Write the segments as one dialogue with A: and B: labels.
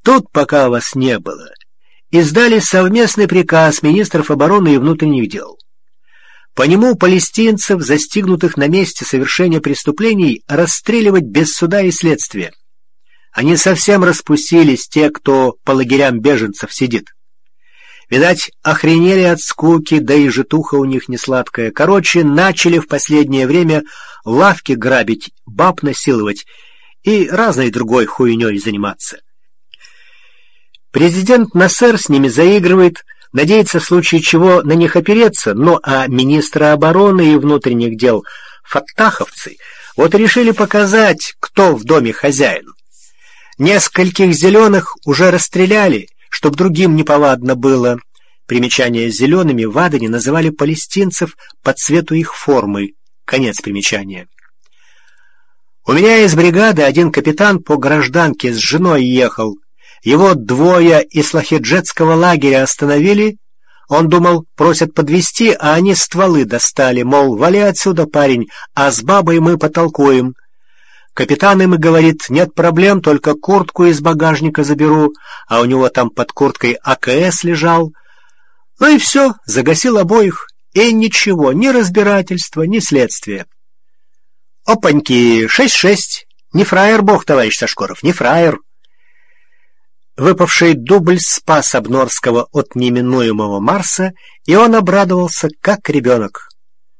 A: Тут, пока вас не было, издали совместный приказ министров обороны и внутренних дел. По нему палестинцев, застигнутых на месте совершения преступлений, расстреливать без суда и следствия. Они совсем распустились, те, кто по лагерям беженцев сидит. Видать, охренели от скуки, да и житуха у них не сладкая. Короче, начали в последнее время лавки грабить, баб насиловать и разной другой хуйней заниматься. Президент Насер с ними заигрывает, надеется в случае чего на них опереться, а министры обороны и внутренних дел фаттаховцы вот решили показать, кто в доме хозяин. Нескольких зеленых уже расстреляли, чтоб другим неповадно было. Примечание: зелеными в Адене называли палестинцев по цвету их формы. Конец примечания. У меня из бригады один капитан по гражданке с женой ехал. Его двое из лахиджетского лагеря остановили. Он думал, просят подвезти, а они стволы достали, мол, вали отсюда, парень, а с бабой мы потолкуем. Капитан им и говорит: нет проблем, только куртку из багажника заберу, а у него там под курткой АКС лежал. Ну и все, загасил обоих, и ничего, ни разбирательства, ни следствия. Опаньки, 6-6, не фраер бог, товарищ Сашкоров, не фраер. Выпавший дубль спас Обнорского от неминуемого Марса, и он обрадовался, как ребенок.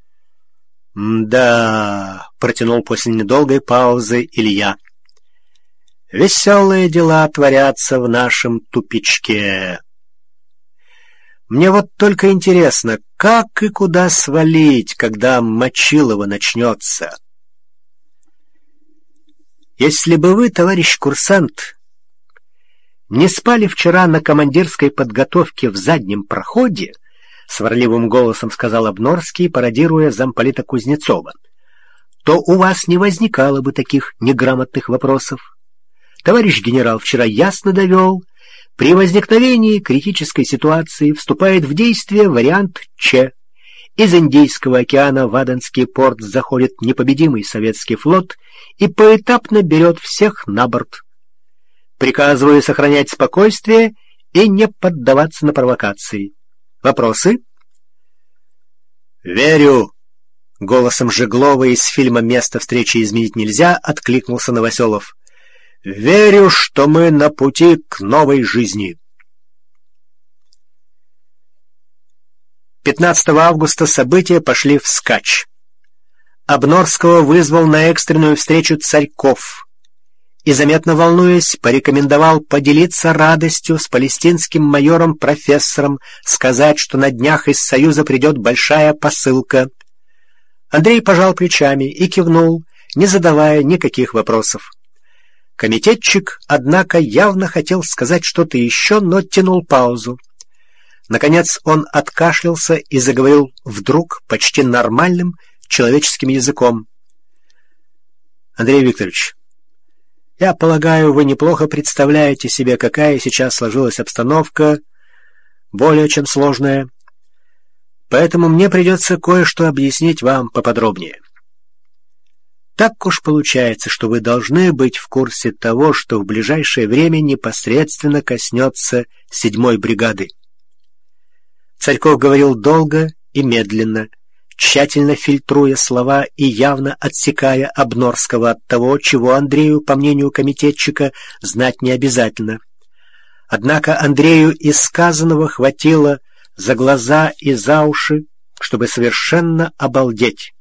A: «Да», — протянул после недолгой паузы Илья, — «веселые дела творятся в нашем тупичке. Мне вот только интересно, как и куда свалить, когда Мочилово начнется? Если бы вы, товарищ курсант, не спали вчера на командирской подготовке в заднем проходе, — сварливым голосом сказал Обнорский, пародируя замполита Кузнецова, — то у вас не возникало бы таких неграмотных вопросов. Товарищ генерал вчера ясно довел: при возникновении критической ситуации вступает в действие вариант Ч. Из Индийского океана в Аденский порт заходит непобедимый советский флот и поэтапно берет всех на борт. Приказываю сохранять спокойствие и не поддаваться на провокации. Вопросы? «Верю!» — голосом Жеглова из фильма «Место встречи изменить нельзя» откликнулся Новоселов. «Верю, что мы на пути к новой жизни». 15 августа события пошли вскачь. Обнорского вызвал на экстренную встречу Царьков и, заметно волнуясь, порекомендовал поделиться радостью с палестинским майором-профессором, сказать, что на днях из Союза придет большая посылка. Андрей пожал плечами и кивнул, не задавая никаких вопросов. Комитетчик, однако, явно хотел сказать что-то еще, но тянул паузу. Наконец он откашлялся и заговорил вдруг почти нормальным человеческим языком. «Андрей Викторович, я полагаю, вы неплохо представляете себе, какая сейчас сложилась обстановка, более чем сложная. Поэтому мне придется кое-что объяснить вам поподробнее. Так уж получается, что вы должны быть в курсе того, что в ближайшее время непосредственно коснется 7-й бригады». Царьков говорил долго и медленно, тщательно фильтруя слова и явно отсекая Обнорского от того, чего Андрею, по мнению комитетчика, знать не обязательно. Однако Андрею из сказанного хватило за глаза и за уши, чтобы совершенно обалдеть.